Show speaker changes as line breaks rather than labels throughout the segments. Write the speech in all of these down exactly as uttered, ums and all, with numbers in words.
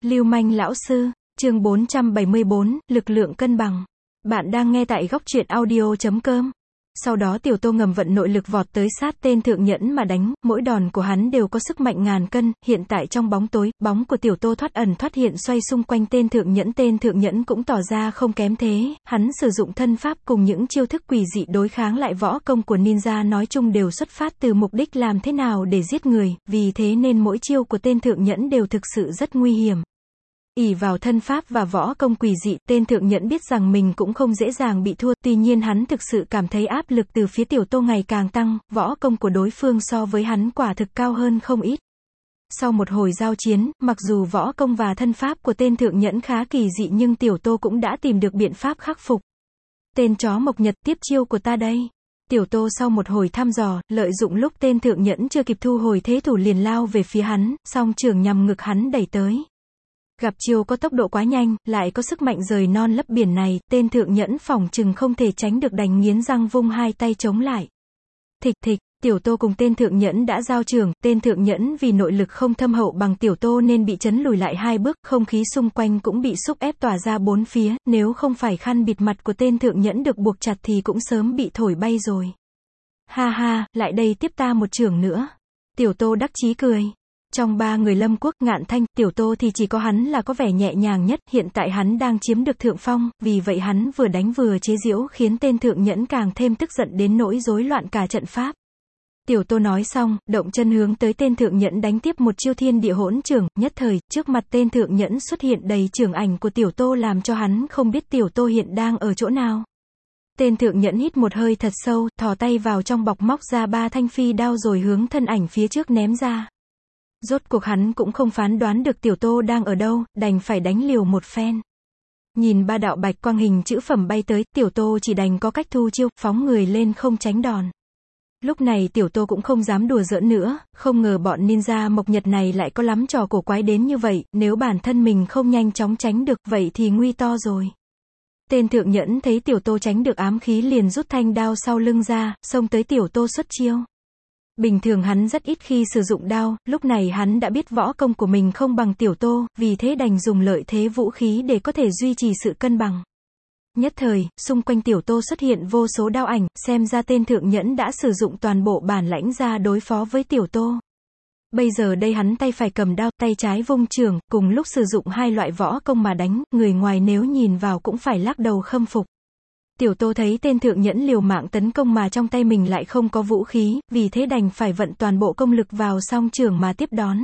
Lưu manh lão sư, chương bốn trăm bảy mươi bốn, lực lượng cân bằng. Bạn đang nghe tại góc truyện audio chấm com. Sau đó Tiểu Tô ngầm vận nội lực vọt tới sát tên thượng nhẫn mà đánh, mỗi đòn của hắn đều có sức mạnh ngàn cân, hiện tại trong bóng tối, bóng của Tiểu Tô thoát ẩn thoát hiện xoay xung quanh tên thượng nhẫn, tên thượng nhẫn cũng tỏ ra không kém thế, hắn sử dụng thân pháp cùng những chiêu thức quỷ dị đối kháng lại võ công của ninja nói chung đều xuất phát từ mục đích làm thế nào để giết người, vì thế nên mỗi chiêu của tên thượng nhẫn đều thực sự rất nguy hiểm. Ỷ vào thân pháp và võ công quỷ dị, tên thượng nhẫn biết rằng mình cũng không dễ dàng bị thua, tuy nhiên hắn thực sự cảm thấy áp lực từ phía Tiểu Tô ngày càng tăng, võ công của đối phương so với hắn quả thực cao hơn không ít. Sau một hồi giao chiến, mặc dù võ công và thân pháp của tên thượng nhẫn khá kỳ dị nhưng Tiểu Tô cũng đã tìm được biện pháp khắc phục. Tên chó Mộc Nhật, tiếp chiêu của ta đây. Tiểu Tô sau một hồi thăm dò, lợi dụng lúc tên thượng nhẫn chưa kịp thu hồi thế thủ liền lao về phía hắn, song trường nhằm ngực hắn đẩy tới. Gặp chiêu có tốc độ quá nhanh, lại có sức mạnh rời non lấp biển này, tên thượng nhẫn phỏng chừng không thể tránh được đành nghiến răng vung hai tay chống lại. Thịch thịch, Tiểu Tô cùng tên thượng nhẫn đã giao trường, tên thượng nhẫn vì nội lực không thâm hậu bằng Tiểu Tô nên bị chấn lùi lại hai bước, không khí xung quanh cũng bị xúc ép tỏa ra bốn phía, nếu không phải khăn bịt mặt của tên thượng nhẫn được buộc chặt thì cũng sớm bị thổi bay rồi. Ha ha, lại đây tiếp ta một chưởng nữa. Tiểu Tô đắc chí cười. Trong ba người Lâm Quốc, Ngạn Thanh, Tiểu Tô thì chỉ có hắn là có vẻ nhẹ nhàng nhất, hiện tại hắn đang chiếm được thượng phong, vì vậy hắn vừa đánh vừa chế giễu khiến tên thượng nhẫn càng thêm tức giận đến nỗi rối loạn cả trận pháp. Tiểu Tô nói xong, động chân hướng tới tên thượng nhẫn đánh tiếp một chiêu thiên địa hỗn chưởng, nhất thời, trước mặt tên thượng nhẫn xuất hiện đầy chưởng ảnh của Tiểu Tô làm cho hắn không biết Tiểu Tô hiện đang ở chỗ nào. Tên thượng nhẫn hít một hơi thật sâu, thò tay vào trong bọc móc ra ba thanh phi đao rồi hướng thân ảnh phía trước ném ra. Rốt cuộc hắn cũng không phán đoán được Tiểu Tô đang ở đâu, đành phải đánh liều một phen. Nhìn ba đạo bạch quang hình chữ phẩm bay tới, Tiểu Tô chỉ đành có cách thu chiêu, phóng người lên không tránh đòn. Lúc này Tiểu Tô cũng không dám đùa giỡn nữa, không ngờ bọn ninja Mộc Nhật này lại có lắm trò cổ quái đến như vậy, nếu bản thân mình không nhanh chóng tránh được, vậy thì nguy to rồi. Tên thượng nhẫn thấy Tiểu Tô tránh được ám khí liền rút thanh đao sau lưng ra, xông tới Tiểu Tô xuất chiêu. Bình thường hắn rất ít khi sử dụng đao, lúc này hắn đã biết võ công của mình không bằng Tiểu Tô, vì thế đành dùng lợi thế vũ khí để có thể duy trì sự cân bằng. Nhất thời, xung quanh Tiểu Tô xuất hiện vô số đao ảnh, xem ra tên thượng nhẫn đã sử dụng toàn bộ bản lãnh ra đối phó với Tiểu Tô. Bây giờ đây hắn tay phải cầm đao, tay trái vung chưởng, cùng lúc sử dụng hai loại võ công mà đánh, người ngoài nếu nhìn vào cũng phải lắc đầu khâm phục. Tiểu Tô thấy tên thượng nhẫn liều mạng tấn công mà trong tay mình lại không có vũ khí, vì thế đành phải vận toàn bộ công lực vào song chưởng mà tiếp đón.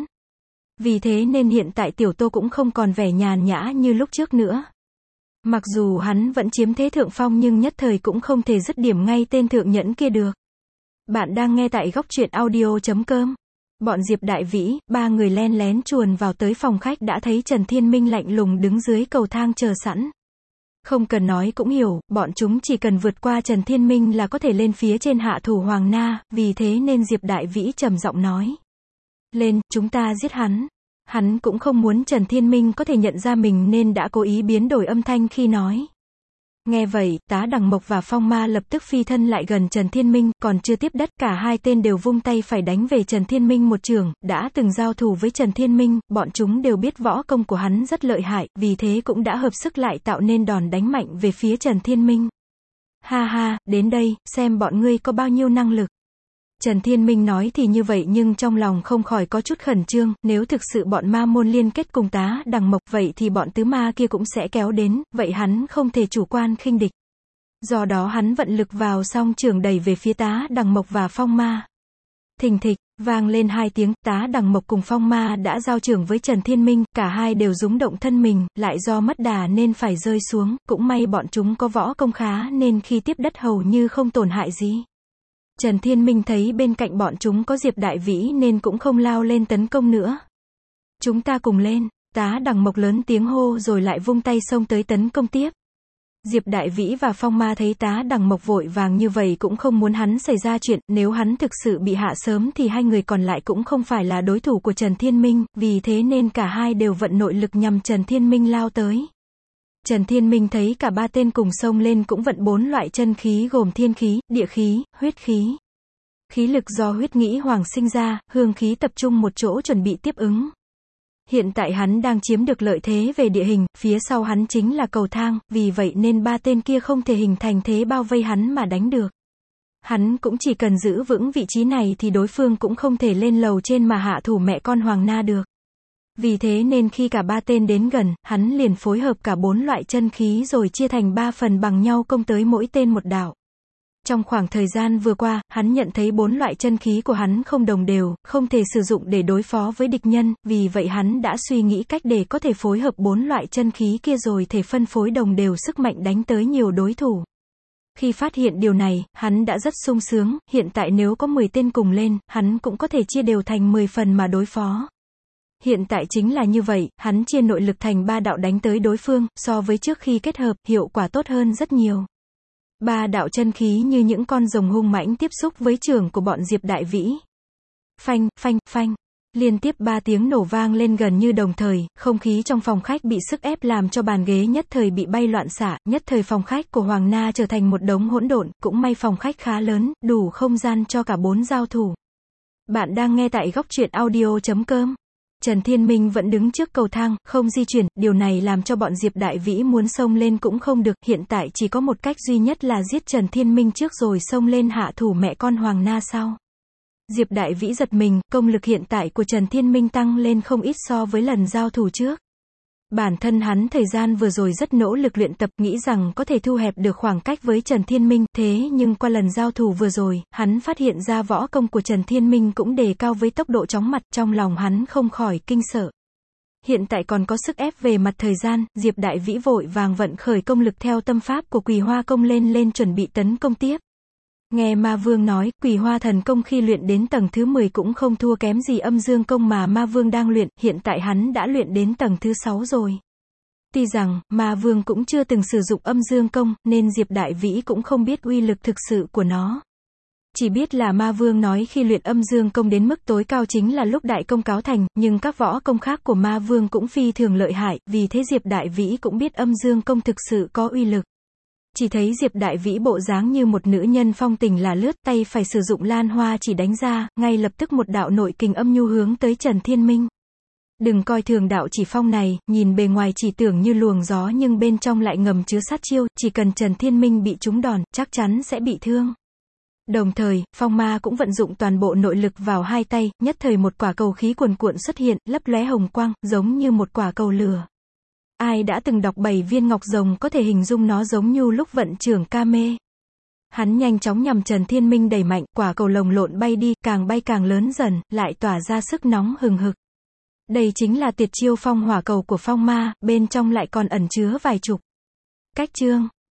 Vì thế nên hiện tại Tiểu Tô cũng không còn vẻ nhàn nhã như lúc trước nữa. Mặc dù hắn vẫn chiếm thế thượng phong nhưng nhất thời cũng không thể dứt điểm ngay tên thượng nhẫn kia được. Bạn đang nghe tại góc truyện audio chấm com. Bọn Diệp Đại Vĩ, ba người len lén chuồn vào tới phòng khách đã thấy Trần Thiên Minh lạnh lùng đứng dưới cầu thang chờ sẵn. Không cần nói cũng hiểu, bọn chúng chỉ cần vượt qua Trần Thiên Minh là có thể lên phía trên hạ thủ Hoàng Na, vì thế nên Diệp Đại Vĩ trầm giọng nói. Lên, chúng ta giết hắn. Hắn cũng không muốn Trần Thiên Minh có thể nhận ra mình nên đã cố ý biến đổi âm thanh khi nói. Nghe vậy, Tá Đằng Mộc và Phong Ma lập tức phi thân lại gần Trần Thiên Minh, còn chưa tiếp đất, cả hai tên đều vung tay phải đánh về Trần Thiên Minh một chưởng, đã từng giao thủ với Trần Thiên Minh, bọn chúng đều biết võ công của hắn rất lợi hại, vì thế cũng đã hợp sức lại tạo nên đòn đánh mạnh về phía Trần Thiên Minh. Ha ha, đến đây, xem bọn ngươi có bao nhiêu năng lực. Trần Thiên Minh nói thì như vậy nhưng trong lòng không khỏi có chút khẩn trương, nếu thực sự bọn ma môn liên kết cùng Tá Đằng Mộc vậy thì bọn tứ ma kia cũng sẽ kéo đến, vậy hắn không thể chủ quan khinh địch. Do đó hắn vận lực vào song chưởng đẩy về phía Tá Đằng Mộc và Phong Ma. Thình thịch, vang lên hai tiếng, Tá Đằng Mộc cùng Phong Ma đã giao chưởng với Trần Thiên Minh, cả hai đều rúng động thân mình, lại do mất đà nên phải rơi xuống, cũng may bọn chúng có võ công khá nên khi tiếp đất hầu như không tổn hại gì. Trần Thiên Minh thấy bên cạnh bọn chúng có Diệp Đại Vĩ nên cũng không lao lên tấn công nữa. Chúng ta cùng lên, Tá Đằng Mộc lớn tiếng hô rồi lại vung tay xông tới tấn công tiếp. Diệp Đại Vĩ và Phong Ma thấy Tá Đằng Mộc vội vàng như vậy cũng không muốn hắn xảy ra chuyện, nếu hắn thực sự bị hạ sớm thì hai người còn lại cũng không phải là đối thủ của Trần Thiên Minh, vì thế nên cả hai đều vận nội lực nhằm Trần Thiên Minh lao tới. Trần Thiên Minh thấy cả ba tên cùng xông lên cũng vận bốn loại chân khí gồm thiên khí, địa khí, huyết khí. Khí lực do huyết nghĩ hoàng sinh ra, hương khí tập trung một chỗ chuẩn bị tiếp ứng. Hiện tại hắn đang chiếm được lợi thế về địa hình, phía sau hắn chính là cầu thang, vì vậy nên ba tên kia không thể hình thành thế bao vây hắn mà đánh được. Hắn cũng chỉ cần giữ vững vị trí này thì đối phương cũng không thể lên lầu trên mà hạ thủ mẹ con Hoàng Na được. Vì thế nên khi cả ba tên đến gần, hắn liền phối hợp cả bốn loại chân khí rồi chia thành ba phần bằng nhau công tới mỗi tên một đạo. Trong khoảng thời gian vừa qua, hắn nhận thấy bốn loại chân khí của hắn không đồng đều, không thể sử dụng để đối phó với địch nhân, vì vậy hắn đã suy nghĩ cách để có thể phối hợp bốn loại chân khí kia rồi thể phân phối đồng đều sức mạnh đánh tới nhiều đối thủ. Khi phát hiện điều này, hắn đã rất sung sướng, hiện tại nếu có mười tên cùng lên, hắn cũng có thể chia đều thành mười phần mà đối phó. Hiện tại chính là như vậy, hắn chia nội lực thành ba đạo đánh tới đối phương, so với trước khi kết hợp, hiệu quả tốt hơn rất nhiều. Ba đạo chân khí như những con rồng hung mãnh tiếp xúc với chưởng của bọn Diệp Đại Vĩ. Phanh, phanh, phanh. Liên tiếp ba tiếng nổ vang lên gần như đồng thời, không khí trong phòng khách bị sức ép làm cho bàn ghế nhất thời bị bay loạn xạ, nhất thời phòng khách của Hoàng Na trở thành một đống hỗn độn, cũng may phòng khách khá lớn, đủ không gian cho cả bốn giao thủ. Bạn đang nghe tại góc truyện audio chấm com. Trần Thiên Minh vẫn đứng trước cầu thang, không di chuyển, điều này làm cho bọn Diệp Đại Vĩ muốn xông lên cũng không được, hiện tại chỉ có một cách duy nhất là giết Trần Thiên Minh trước rồi xông lên hạ thủ mẹ con Hoàng Na sau. Diệp Đại Vĩ giật mình, công lực hiện tại của Trần Thiên Minh tăng lên không ít so với lần giao thủ trước. Bản thân hắn thời gian vừa rồi rất nỗ lực luyện tập, nghĩ rằng có thể thu hẹp được khoảng cách với Trần Thiên Minh, thế nhưng qua lần giao thủ vừa rồi, hắn phát hiện ra võ công của Trần Thiên Minh cũng đề cao với tốc độ chóng mặt, trong lòng hắn không khỏi kinh sợ. Hiện tại còn có sức ép về mặt thời gian, Diệp Đại Vĩ vội vàng vận khởi công lực theo tâm pháp của Quỳ Hoa công lên lên chuẩn bị tấn công tiếp. Nghe Ma Vương nói, Quỳ Hoa thần công khi luyện đến tầng thứ mười cũng không thua kém gì âm dương công mà Ma Vương đang luyện, hiện tại hắn đã luyện đến tầng thứ sáu rồi. Tuy rằng, Ma Vương cũng chưa từng sử dụng âm dương công, nên Diệp Đại Vĩ cũng không biết uy lực thực sự của nó. Chỉ biết là Ma Vương nói khi luyện âm dương công đến mức tối cao chính là lúc đại công cáo thành, nhưng các võ công khác của Ma Vương cũng phi thường lợi hại, vì thế Diệp Đại Vĩ cũng biết âm dương công thực sự có uy lực. Chỉ thấy Diệp Đại Vĩ bộ dáng như một nữ nhân phong tình là lướt, tay phải sử dụng lan hoa chỉ đánh ra, ngay lập tức một đạo nội kình âm nhu hướng tới Trần Thiên Minh. Đừng coi thường đạo chỉ phong này, nhìn bề ngoài chỉ tưởng như luồng gió nhưng bên trong lại ngầm chứa sát chiêu, chỉ cần Trần Thiên Minh bị trúng đòn, chắc chắn sẽ bị thương. Đồng thời, phong ma cũng vận dụng toàn bộ nội lực vào hai tay, nhất thời một quả cầu khí cuồn cuộn xuất hiện, lấp lóe hồng quang, giống như một quả cầu lửa. Ai đã từng đọc bảy viên ngọc rồng có thể hình dung nó giống như lúc vận trưởng Kame. Hắn nhanh chóng nhằm Trần Thiên Minh đẩy mạnh, quả cầu lồng lộn bay đi, càng bay càng lớn dần, lại tỏa ra sức nóng hừng hực. Đây chính là tuyệt chiêu phong hỏa cầu của phong ma, bên trong lại còn ẩn chứa vài chục cách chương.